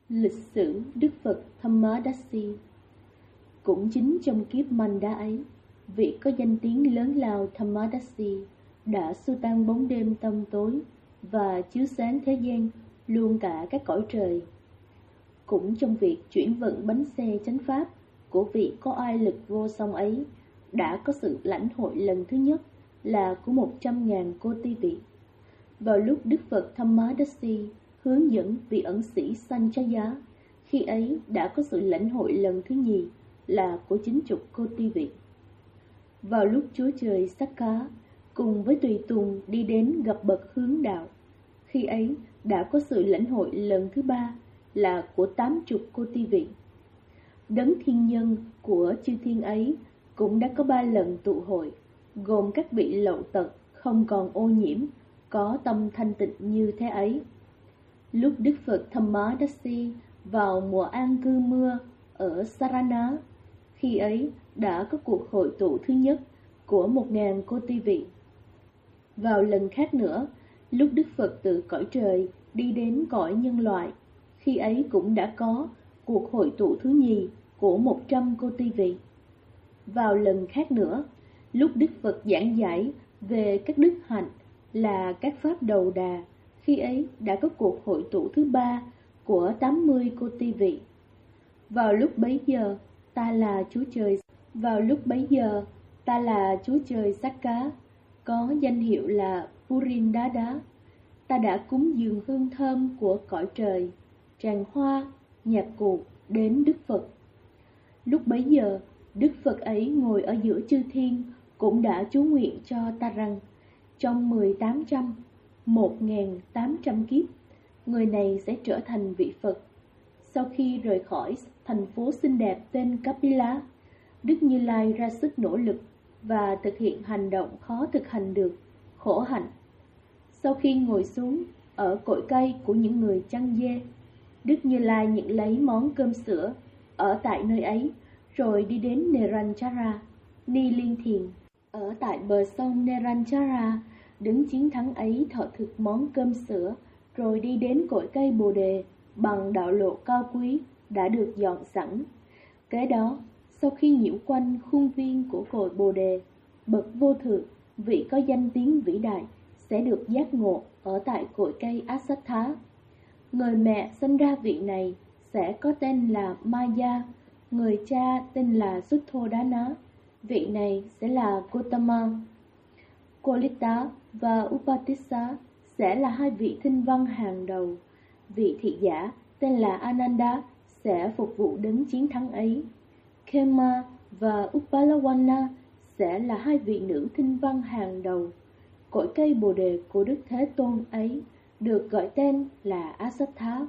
Lịch sử Đức Phật Thammadasi. Cũng chính trong kiếp Manda ấy, vị có danh tiếng lớn lao Thammadasi đã xua tan bóng đêm tăm tối và chiếu sáng thế gian, luôn cả các cõi trời. Cũng trong việc chuyển vận bánh xe chánh pháp của vị có oai lực vô song ấy, đã có sự lãnh hội lần thứ nhất là của 100.000 cô ti vị. Vào lúc Đức Phật Thammadasi hướng dẫn vị ẩn sĩ Sanjaya, khi ấy đã có sự lãnh hội lần thứ nhì là của 90 cô ti vị. Vào lúc Chúa Trời Sakka cùng với tùy tùng đi đến gặp bậc hướng đạo, khi ấy đã có sự lãnh hội lần thứ ba là của 80 cô ti vị. Đấng thiên nhân của chư thiên ấy cũng đã có 3 lần tụ hội, gồm các vị lậu tật không còn ô nhiễm, có tâm thanh tịnh như thế ấy. Lúc Đức Phật Thammadasi vào mùa an cư mưa ở Sarana, khi ấy đã có cuộc hội tụ thứ nhất của 1.000 cô ti vị. Vào lần khác nữa, lúc Đức Phật từ cõi trời đi đến cõi nhân loại, khi ấy cũng đã có cuộc hội tụ thứ nhì của 100 cô ti vị. Vào lần khác nữa, lúc Đức Phật giảng giải về các đức hạnh là các pháp đầu đà, khi ấy đã có cuộc hội tụ thứ ba của 80 cô ti vị. Vào lúc bấy giờ ta là Chúa Trời Sakka, có danh hiệu là Purindada. Ta đã cúng dường hương thơm của cõi trời, tràng hoa, nhạc cụ đến Đức Phật. Lúc bấy giờ, Đức Phật ấy ngồi ở giữa chư thiên cũng đã chú nguyện cho ta rằng, trong 1.800 kiếp, người này sẽ trở thành vị Phật. Sau khi rời khỏi thành phố xinh đẹp tên Kapila, Đức Như Lai ra sức nỗ lực và thực hiện hành động khó thực hành được, khổ hạnh. Sau khi ngồi xuống ở cội cây của những người chăn dê, Đức Như Lai nhận lấy món cơm sữa ở tại nơi ấy, rồi đi đến Neranjara, Ni Liên Thiền. Ở tại bờ sông Neranjara, đứng chiến thắng ấy thọ thực món cơm sữa, rồi đi đến cội cây Bồ Đề bằng đạo lộ cao quý đã được dọn sẵn. Kế đó, sau khi nhiễu quanh khuôn viên của cội Bồ Đề, bậc vô thượng, vị có danh tiếng vĩ đại, sẽ được giác ngộ ở tại cội cây Asatha. Người mẹ sinh ra vị này sẽ có tên là Maya, người cha tên là Sutthodana, vị này sẽ là Gotama. Kolita và Upatissa sẽ là 2 vị thinh văn hàng đầu. Vị thị giả tên là Ananda sẽ phục vụ đấng chiến thắng ấy. Khema và Upalawana sẽ là 2 vị nữ thinh văn hàng đầu. Cội cây Bồ Đề của Đức Thế Tôn ấy được gọi tên là Asatha.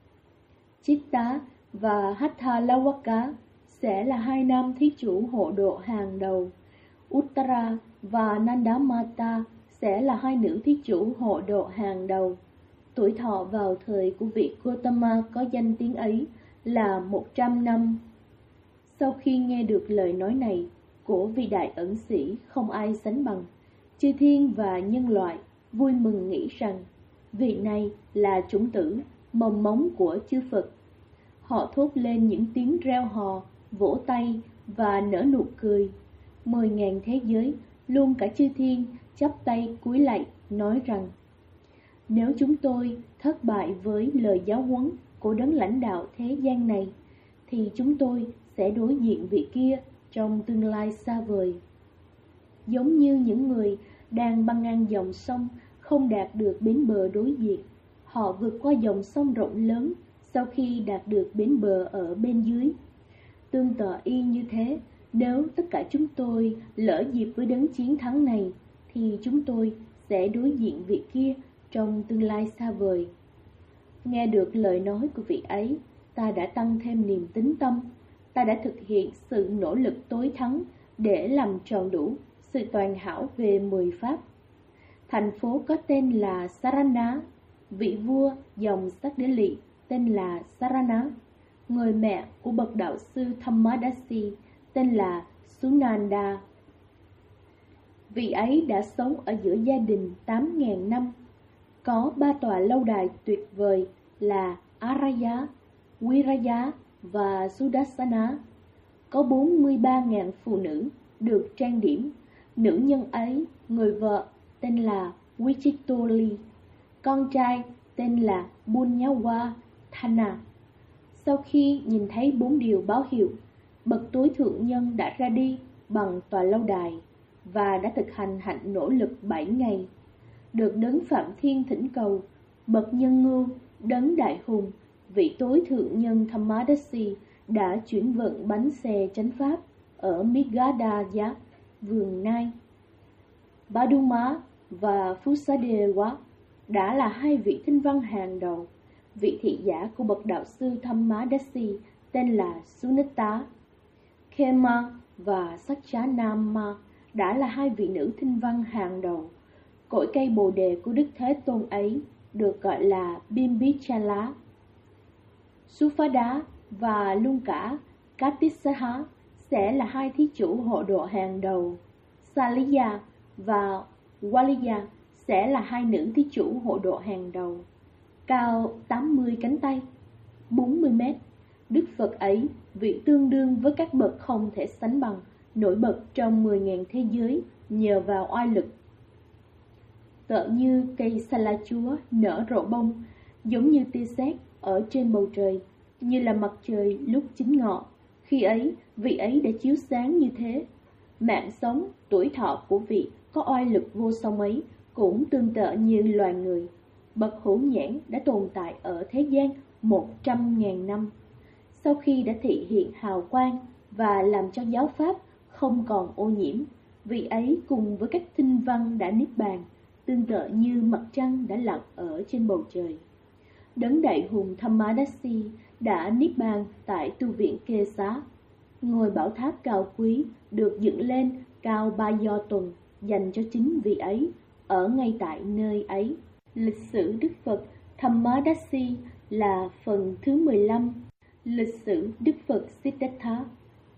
Chitta và Hathalawaka sẽ là 2 nam thí chủ hộ độ hàng đầu. Uttara và Nandamata sẽ là 2 nữ thí chủ hộ độ hàng đầu. Tuổi thọ vào thời của vị Gotama có danh tiếng ấy là 100 năm. Sau khi nghe được lời nói này của vị đại ẩn sĩ không ai sánh bằng, chư thiên và nhân loại vui mừng nghĩ rằng vị này là chủng tử, mầm mống của chư Phật. Họ thốt lên những tiếng reo hò, vỗ tay và nở nụ cười. 10.000 thế giới, luôn cả chư thiên, chắp tay cúi lạy, nói rằng, nếu chúng tôi thất bại với lời giáo huấn của đấng lãnh đạo thế gian này, thì chúng tôi sẽ đối diện vị kia trong tương lai xa vời. Giống như những người đang băng ngang dòng sông không đạt được bến bờ đối diện, họ vượt qua dòng sông rộng lớn sau khi đạt được bến bờ ở bên dưới. Tương tự y như thế, nếu tất cả chúng tôi lỡ dịp với đấng chiến thắng này, thì chúng tôi sẽ đối diện vị kia trong tương lai xa vời. Nghe được lời nói của vị ấy, ta đã tăng thêm niềm tín tâm. Ta đã thực hiện sự nỗ lực tối thắng để làm tròn đủ sự toàn hảo về 10 pháp. Thành phố có tên là Sarana, vị vua dòng Sắc Đế Lị tên là Sarana, người mẹ của bậc đạo sư Thammadasi tên là Sunanda. Vị ấy đã sống ở giữa gia đình 8.000 năm, có 3 tòa lâu đài tuyệt vời là Araya, Viraya và Sudarsana. Có 43.000 phụ nữ được trang điểm. Nữ nhân ấy, người vợ tên là Vichitoli, con trai tên là Bunyawa Thana. Sau khi nhìn thấy 4 điều báo hiệu, bậc tối thượng nhân đã ra đi bằng tòa lâu đài và đã thực hành hạnh nỗ lực 7 ngày. Được đấng Phạm Thiên thỉnh cầu, bậc nhân ngưu, đấng đại hùng, vị tối thượng nhân Thammadasi đã chuyển vận bánh xe chánh pháp ở Migadaya, vườn Nai. Baduma và Fusadewa đã là 2 vị thinh văn hàng đầu. Vị thị giả của bậc đạo sư Thammadasi tên là Sunita. Khema và Satchanama đã là 2 vị nữ thinh văn hàng đầu. Cội cây bồ đề của Đức Thế Tôn ấy được gọi là Bimbichala. Suphada và luôn cả Katisaha sẽ là 2 thí chủ hộ độ hàng đầu. Saliya và Waliya sẽ là 2 nữ thí chủ hộ độ hàng đầu. Cao 80 cánh tay, 40 mét, Đức Phật ấy, vị tương đương với các bậc không thể sánh bằng, nổi bật trong 10.000 thế giới nhờ vào oai lực. Tựa như cây sa la chúa nở rộ bông, giống như tia sét ở trên bầu trời, như là mặt trời lúc chính ngọ. Khi ấy, vị ấy đã chiếu sáng như thế. Mạng sống, tuổi thọ của vị có oai lực vô song ấy cũng tương tự như loài người. Bậc hữu nhãn đã tồn tại ở thế gian 100.000 năm. Sau khi đã thị hiện hào quang và làm cho giáo pháp không còn ô nhiễm, vị ấy cùng với các thinh văn đã niết bàn, tương tự như mặt trăng đã lặn ở trên bầu trời. Đấng đại hùng Thammadasi đã niết bàn tại tu viện Kê Xá. Ngôi bảo tháp cao quý được dựng lên cao 3 do tuần dành cho chính vị ấy ở ngay tại nơi ấy. Lịch sử Đức Phật Thammadasi là phần thứ 15. Lịch sử Đức Phật Siddhartha.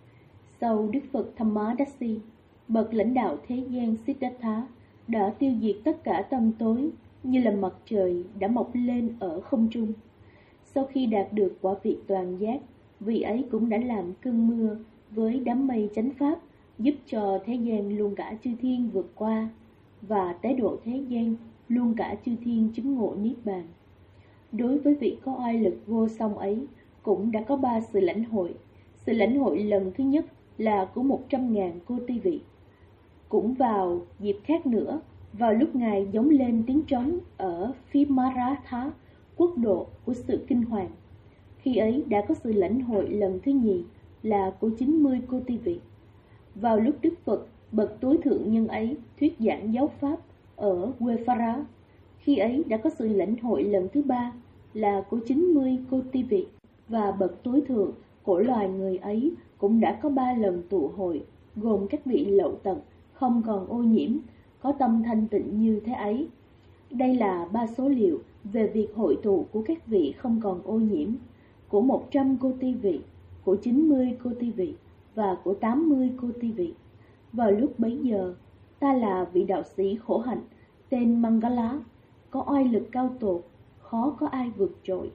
Sau Đức Phật Thammadasi, bậc lãnh đạo thế gian Siddhartha đã tiêu diệt tất cả tâm tối như là mặt trời đã mọc lên ở không trung. Sau khi đạt được quả vị toàn giác, vị ấy cũng đã làm cơn mưa với đám mây chánh pháp, giúp cho thế gian luôn cả chư thiên vượt qua, và tế độ thế gian luôn cả chư thiên chứng ngộ niết bàn. Đối với vị có oai lực vô song ấy, cũng đã có 3 sự lãnh hội. Sự lãnh hội lần thứ nhất là của 100.000 cô ti vị. Cũng vào dịp khác nữa, vào lúc Ngài giống lên tiếng trống ở phía Maratha, quốc độ của sự kinh hoàng. Khi ấy đã có sự lãnh hội lần thứ nhì là của 90 cô ti vị. Vào lúc Đức Phật, bậc tối thượng nhân ấy, thuyết giảng giáo pháp ở Guefara, khi ấy đã có sự lãnh hội lần thứ 3 là của 90 cô ti vị. Và bậc tối thượng của loài người ấy cũng đã có 3 lần tụ hội, gồm các vị lậu tận, không còn ô nhiễm, có tâm thanh tịnh như thế ấy. Đây là 3 số liệu về việc hội tụ của các vị không còn ô nhiễm, của 100 cô ti vị, của 90 cô ti vị và của 80 cô ti vị. Vào lúc bấy giờ, ta là vị đạo sĩ khổ hạnh tên Mangala, có oai lực cao tột, khó có ai vượt trội,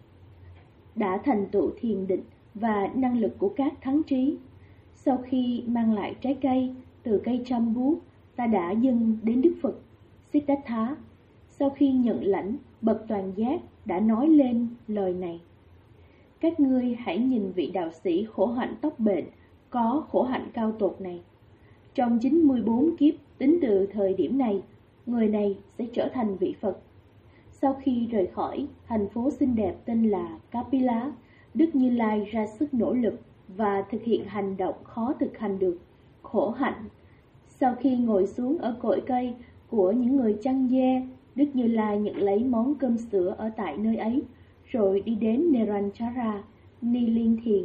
đã thành tựu thiền định và năng lực của các thắng trí. Sau khi mang lại trái cây từ cây trăm bút, ta đã dâng đến Đức Phật Siddhartha. Sau khi nhận lãnh, bậc toàn giác đã nói lên lời này: các ngươi hãy nhìn vị đạo sĩ khổ hạnh tóc bệnh, có khổ hạnh cao tột này. Trong 94 kiếp tính từ thời điểm này, người này sẽ trở thành vị Phật. Sau khi rời khỏi thành phố xinh đẹp tên là Kapila, Đức Như Lai ra sức nỗ lực và thực hiện hành động khó thực hành được, khổ hạnh. Sau khi ngồi xuống ở cội cây của những người chăn dê, Đức Như Lai nhận lấy món cơm sữa ở tại nơi ấy, rồi đi đến Neranjara, Ni Liên Thiền.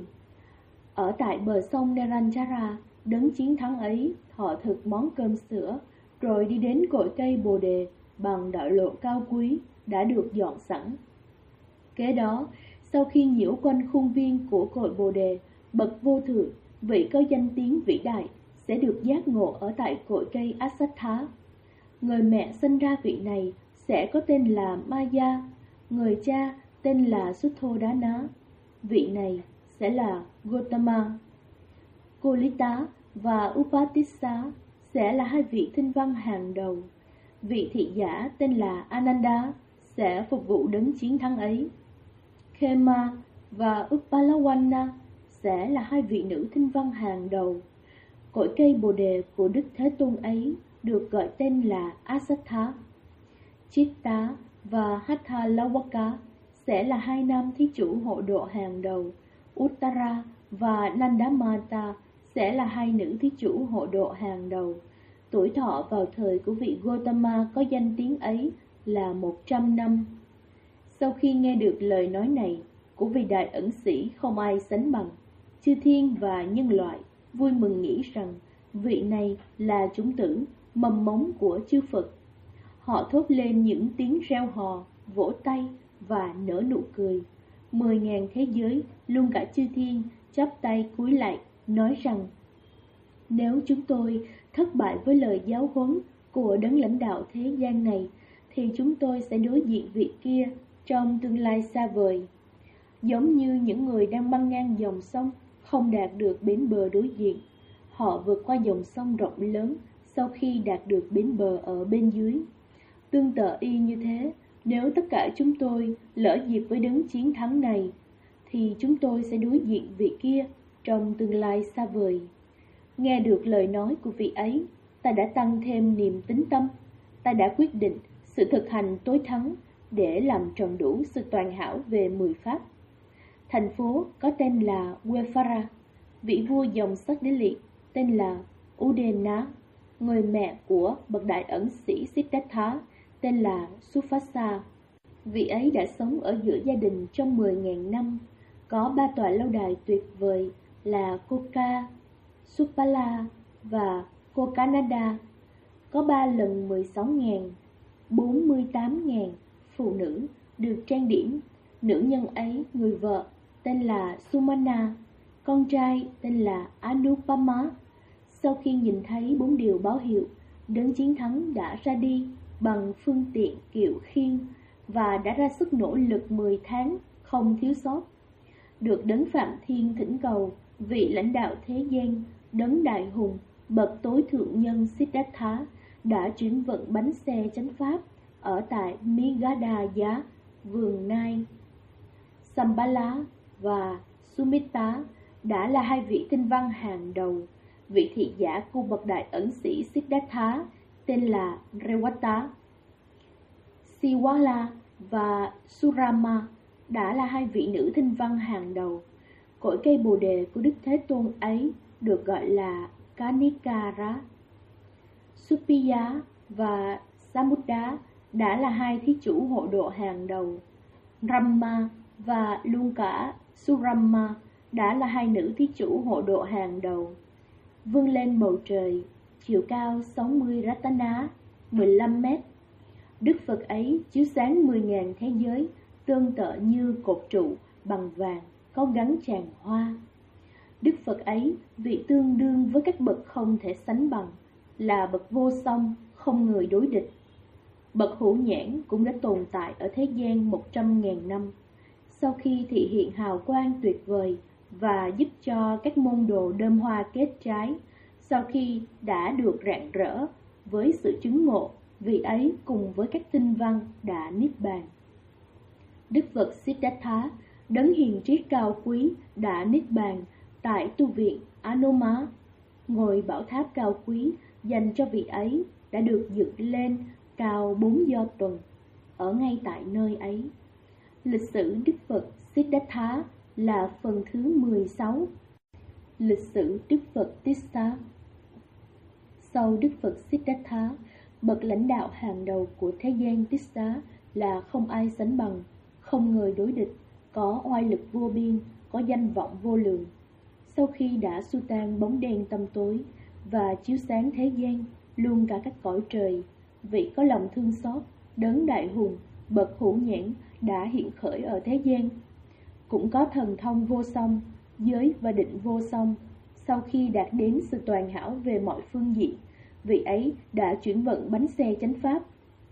Ở tại bờ sông Neranjara, đấng chiến thắng ấy thọ thực món cơm sữa, rồi đi đến cội cây Bồ Đề bằng đạo lộ cao quý đã được dọn sẵn. Kế đó, sau khi nhiễu quanh khuôn viên của cội Bồ Đề, bậc vô thượng, vị có danh tiếng vĩ đại, sẽ được giác ngộ ở tại cội cây Asattha. Người mẹ sinh ra vị này sẽ có tên là Maya, người cha tên là Sutthodana. vị này sẽ là Gotama. Kolita và Upatissa sẽ là hai vị thinh văn hàng đầu. Vị thị giả tên là Ananda sẽ phục vụ đấng chiến thắng ấy. Khema và Uppalawana sẽ là hai vị nữ thinh văn hàng đầu. Cội cây bồ đề của Đức Thế Tôn ấy được gọi tên là Asatha. Chitta và Hathalawaka sẽ là hai nam thí chủ hộ độ hàng đầu. Uttara và Nandamata sẽ là hai nữ thí chủ hộ độ hàng đầu. Tuổi thọ vào thời của vị Gotama có danh tiếng ấy là 100 năm. Sau khi nghe được lời nói này của vị đại ẩn sĩ không ai sánh bằng, chư thiên và nhân loại vui mừng nghĩ rằng vị này là chủng tử, mầm mống của chư Phật. Họ thốt lên những tiếng reo hò, vỗ tay và nở nụ cười. 10.000 thế giới, luôn cả chư thiên, chắp tay cúi lạy, nói rằng: nếu chúng tôi thất bại với lời giáo huấn của đấng lãnh đạo thế gian này, thì chúng tôi sẽ đối diện vị kia trong tương lai xa vời. Giống như những người đang băng ngang dòng sông, không đạt được bến bờ đối diện. Họ vượt qua dòng sông rộng lớn sau khi đạt được bến bờ ở bên dưới. Tương tự y như thế, nếu tất cả chúng tôi lỡ dịp với đấng chiến thắng này, thì chúng tôi sẽ đối diện vị kia trong tương lai xa vời. Nghe được lời nói của vị ấy, ta đã tăng thêm niềm tín tâm. Ta đã quyết định sự thực hành tối thắng để làm tròn đủ sự toàn hảo về 10 pháp. Thành phố có tên là Wefara. Vị vua dòng sắc đế liệt tên là Udena. Người mẹ của bậc đại ẩn sĩ Siddhartha tên là Sufasa. Vị ấy đã sống ở giữa gia đình trong 10.000 năm. Có 3 tòa lâu đài tuyệt vời là Koka, Supala và Kokanada. Có 3 lần 16.000, 48.000 phụ nữ được trang điểm. Nữ nhân ấy, người vợ tên là Sumana, con trai tên là Anupama. Sau khi nhìn thấy 4 điều báo hiệu, đấng chiến thắng đã ra đi bằng phương tiện kiệu khiên và đã ra sức nỗ lực 10 tháng không thiếu sót. Được đấng Phạm Thiên thỉnh cầu, vị lãnh đạo thế gian, đấng đại hùng, bậc tối thượng nhân Siddhartha đã chuyển vận bánh xe chánh pháp ở tại Migadaya, vườn Nai. Sambala và Sumita đã là hai vị tinh văn hàng đầu. Vị thị giả của bậc đại ẩn sĩ Siddhartha tên là Rewata. Siwala và Surama đã là hai vị nữ tinh văn hàng đầu. Cội cây bồ đề của Đức Thế Tôn ấy được gọi là Kanikara. Supiya và Samudra đã là hai thí chủ hộ độ hàng đầu. Rama và luôn cả Surama đã là hai nữ thí chủ hộ độ hàng đầu. Vươn lên bầu trời, chiều cao 60 ratana, 15 mét. Đức Phật ấy chiếu sáng 10.000 thế giới, tương tự như cột trụ bằng vàng có gắn tràng hoa. Đức Phật ấy, vị tương đương với các bậc không thể sánh bằng, là bậc vô song, không người đối địch. Bậc hữu nhãn cũng đã tồn tại ở thế gian 100.000 năm. Sau khi thị hiện hào quang tuyệt vời và giúp cho các môn đồ đơm hoa kết trái, sau khi đã được rạng rỡ với sự chứng ngộ, vị ấy cùng với các tinh văn đã niết bàn. Đức Phật Siddhartha, đấng hiền triết cao quý, đã niết bàn tại tu viện Anoma. Ngôi bảo tháp cao quý dành cho vị ấy đã được dựng lên cao 4 do tuần ở ngay tại nơi ấy. Lịch sử Đức Phật Siddhartha là phần thứ 16. Lịch sử Đức Phật Tissa. Sau Đức Phật Siddhartha, bậc lãnh đạo hàng đầu của thế gian Tissa là không ai sánh bằng, không người đối địch, có oai lực vô biên, có danh vọng vô lượng. Sau khi đã xua tan bóng đen tăm tối và chiếu sáng thế gian, luôn cả các cõi trời, vị có lòng thương xót, đấng đại hùng, bậc hữu nhãn đã hiện khởi ở thế gian. Cũng có thần thông vô song, giới và định vô song. Sau khi đạt đến sự toàn hảo về mọi phương diện, vị ấy đã chuyển vận bánh xe chánh pháp.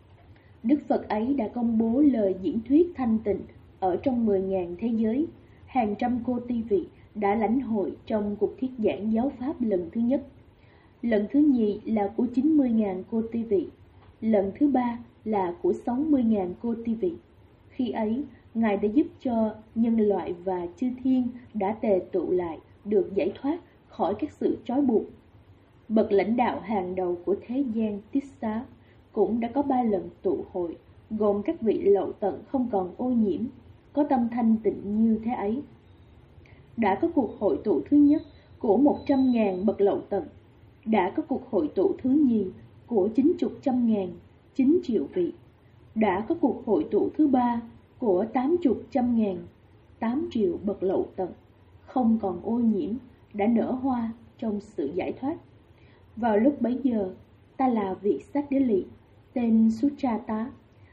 Đức Phật ấy đã công bố lời diễn thuyết thanh tịnh ở trong 10.000 thế giới. hàng trăm cô ti vị đã lãnh hội trong cuộc thuyết giảng giáo pháp lần thứ nhất. Lần thứ nhì là của 90.000 cô ti vị. Lần thứ ba là của 60.000 cô ti vị. Khi ấy, Ngài đã giúp cho nhân loại và chư thiên đã tề tụ lại được giải thoát khỏi các sự trói buộc. Bậc lãnh đạo hàng đầu của thế gian Tiết Xá cũng đã có 3 lần tụ hội, gồm các vị lậu tận không còn ô nhiễm, có tâm thanh tịnh như thế ấy. Đã có cuộc hội tụ thứ nhất của 100.000 bậc lậu tận, đã có cuộc hội tụ thứ nhì của 90.000, 9 triệu vị, đã có cuộc hội tụ thứ ba của 80.000, 8 triệu bậc lậu tận, không còn ô nhiễm, đã nở hoa trong sự giải thoát. Vào lúc bấy giờ, ta là vị sát đế lị, tên Suchata.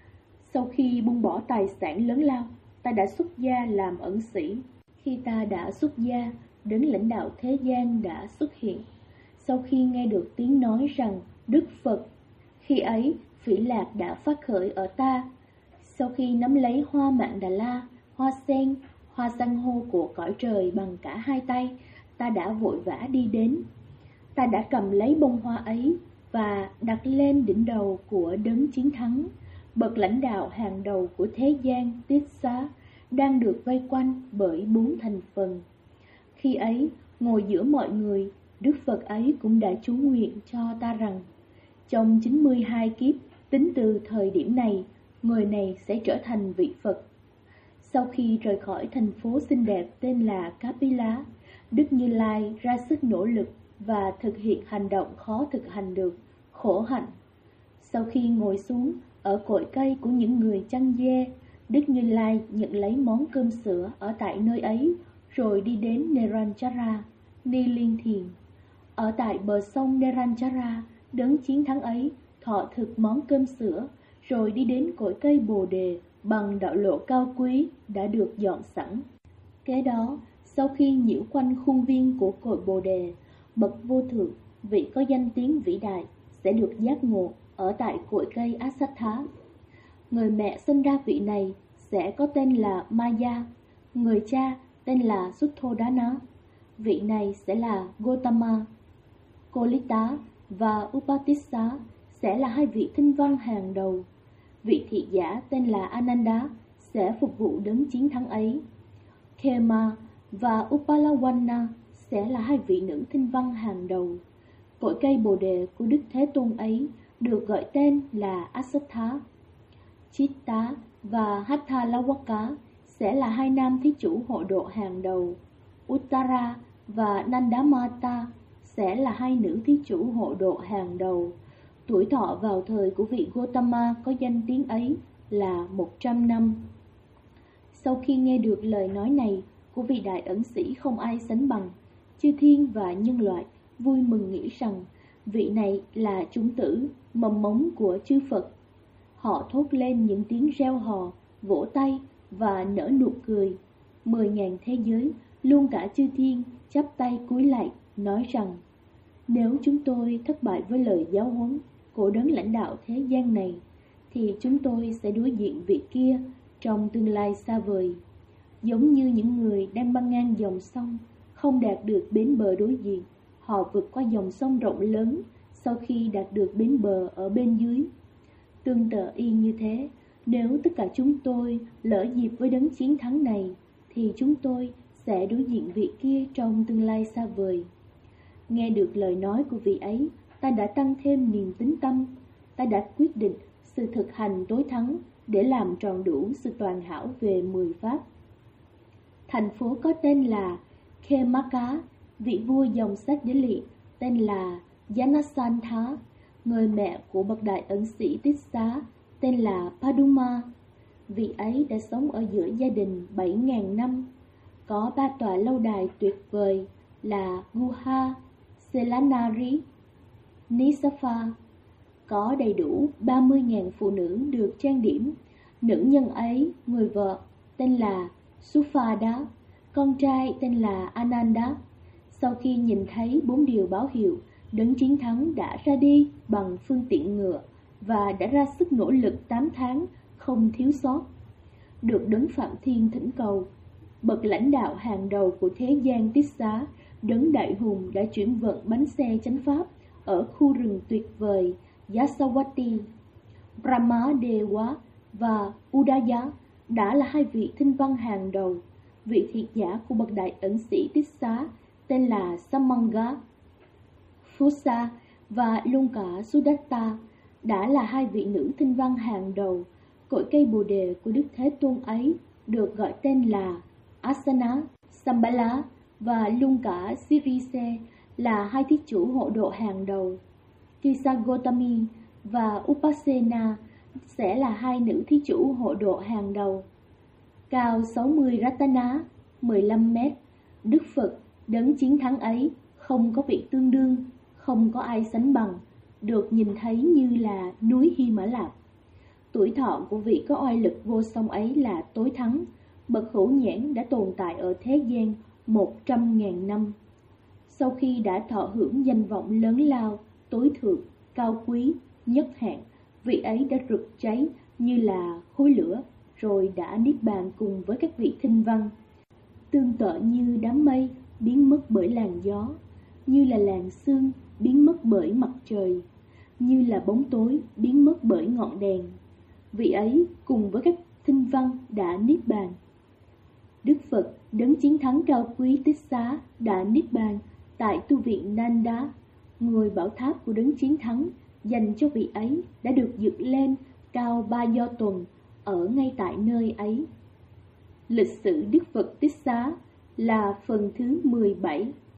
Sau khi buông bỏ tài sản lớn lao, ta đã xuất gia làm ẩn sĩ. Khi ta đã xuất gia, đấng lãnh đạo thế gian đã xuất hiện. Sau khi nghe được tiếng nói rằng Đức Phật, khi ấy phỉ lạc đã phát khởi ở ta. Sau khi nắm lấy hoa mạn đà la, hoa sen, hoa san hô của cõi trời bằng cả hai tay, ta đã vội vã đi đến. Ta đã cầm lấy bông hoa ấy và đặt lên đỉnh đầu của đấng chiến thắng, bậc lãnh đạo hàng đầu của thế gian Tiết Xá, đang được vây quanh bởi 4 thành phần. Khi ấy, ngồi giữa mọi người, Đức Phật ấy cũng đã chú nguyện cho ta rằng, trong 92 kiếp, tính từ thời điểm này, người này sẽ trở thành vị Phật. Sau khi rời khỏi thành phố xinh đẹp tên là Kapila, Đức Như Lai ra sức nỗ lực và thực hiện hành động khó thực hành được, khổ hạnh. Sau khi ngồi xuống ở cội cây của những người chăn dê, Đức Như Lai nhận lấy món cơm sữa ở tại nơi ấy, rồi đi đến Neranjara, Ni Liên Thiền. Ở tại bờ sông Neranjara, đấng chiến thắng ấy thọ thực món cơm sữa, rồi đi đến cội cây Bồ Đề bằng đạo lộ cao quý đã được dọn sẵn. Kế đó, sau khi nhiễu quanh khuôn viên của cội Bồ Đề, bậc vô thượng, vị có danh tiếng vĩ đại, sẽ được giác ngộ ở tại cội cây Asattha. Người mẹ sinh ra vị này sẽ có tên là Maya, người cha tên là Sutthodana. Vị này sẽ là Gotama. Kolita và Upatissa sẽ là 2 vị thinh văn hàng đầu. Vị thị giả tên là Ananda sẽ phục vụ đấng chiến thắng ấy. Khema và Upalawana sẽ là 2 vị nữ thinh văn hàng đầu. Cội cây Bồ Đề của Đức Thế Tôn ấy được gọi tên là Asattha. Chitta và Hathalawaka sẽ là 2 nam thí chủ hộ độ hàng đầu. Uttara và Nandamata sẽ là 2 nữ thí chủ hộ độ hàng đầu. Tuổi thọ vào thời của vị Gotama có danh tiếng ấy là 100 năm. Sau khi nghe được lời nói này của vị đại ẩn sĩ không ai sánh bằng, chư thiên và nhân loại vui mừng nghĩ rằng vị này là chủng tử, mầm mống của chư Phật. Họ thốt lên những tiếng reo hò, vỗ tay và nở nụ cười. 10.000 thế giới, luôn cả chư thiên, chắp tay cúi lạy, nói rằng, nếu chúng tôi thất bại với lời giáo huấn của đấng lãnh đạo thế gian này, thì chúng tôi sẽ đối diện vị kia trong tương lai xa vời. Giống như những người đang băng ngang dòng sông, không đạt được bến bờ đối diện, họ vượt qua dòng sông rộng lớn sau khi đạt được bến bờ ở bên dưới. Tương tự y như thế, nếu tất cả chúng tôi lỡ dịp với đấng chiến thắng này, thì chúng tôi sẽ đối diện vị kia trong tương lai xa vời. Nghe được lời nói của vị ấy, ta đã tăng thêm niềm tín tâm. Ta đã quyết định sự thực hành tối thắng để làm tròn đủ sự toàn hảo về 10 pháp. Thành phố có tên là Khemaka, vị vua dòng Sát Đế Lị tên là Janasantha, người mẹ của bậc đại ẩn sĩ Tiết Xá tên là Paduma. Vị ấy đã sống ở giữa gia đình 7.000 năm. Có 3 tòa lâu đài tuyệt vời là Guha, Selanari, Nisafa. Có đầy đủ 30.000 phụ nữ được trang điểm. Nữ nhân ấy, người vợ, tên là Suphada, con trai tên là Ananda. Sau khi nhìn thấy 4 điều báo hiệu, đấng chiến thắng đã ra đi bằng phương tiện ngựa và đã ra sức nỗ lực 8 tháng, không thiếu sót. Được đấng Phạm Thiên thỉnh cầu, bậc lãnh đạo hàng đầu của thế gian Tích Xá, đấng đại hùng đã chuyển vận bánh xe chánh pháp ở khu rừng tuyệt vời Yasawati. Brahma Dewa và Udaya đã là hai vị thinh văn hàng đầu. Vị thiệt giả của bậc đại ẩn sĩ Tích Xá tên là Samanga Phusa và luôn cả Sudatta đã là hai vị nữ thinh văn hàng đầu. Cội cây bồ đề của Đức Thế Tôn ấy được gọi tên là Asana, Sambala và luôn cả Sirise là hai thí chủ hộ độ hàng đầu. Tisa Gotami và Upasena sẽ là hai nữ thí chủ hộ độ hàng đầu. Cao 60 Ratana, 15 mét, Đức Phật đấng chiến thắng ấy không có vị tương đương, không có ai sánh bằng, được nhìn thấy như là núi Hy Mã Lạp. Tuổi thọ của vị có oai lực vô song ấy là tối thắng. Bậc hữu nhãn đã tồn tại ở thế gian 100.000 năm. Sau khi đã thọ hưởng danh vọng lớn lao, tối thượng, cao quý, nhất hạn, vị ấy đã rực cháy như là khối lửa, rồi đã niết bàn cùng với các vị thinh văn. Tương tự như đám mây biến mất bởi làn gió, như là làn sương biến mất bởi mặt trời, như là bóng tối biến mất bởi ngọn đèn. Vị ấy cùng với các thinh văn đã niết bàn. Đức Phật đấng chiến thắng cao quý Tích Xá đã niết bàn tại tu viện Nanda. Ngôi bảo tháp của đấng chiến thắng dành cho vị ấy đã được dựng lên cao 3 do tuần ở ngay tại nơi ấy. Lịch sử Đức Phật Tích Xá là phần thứ 17.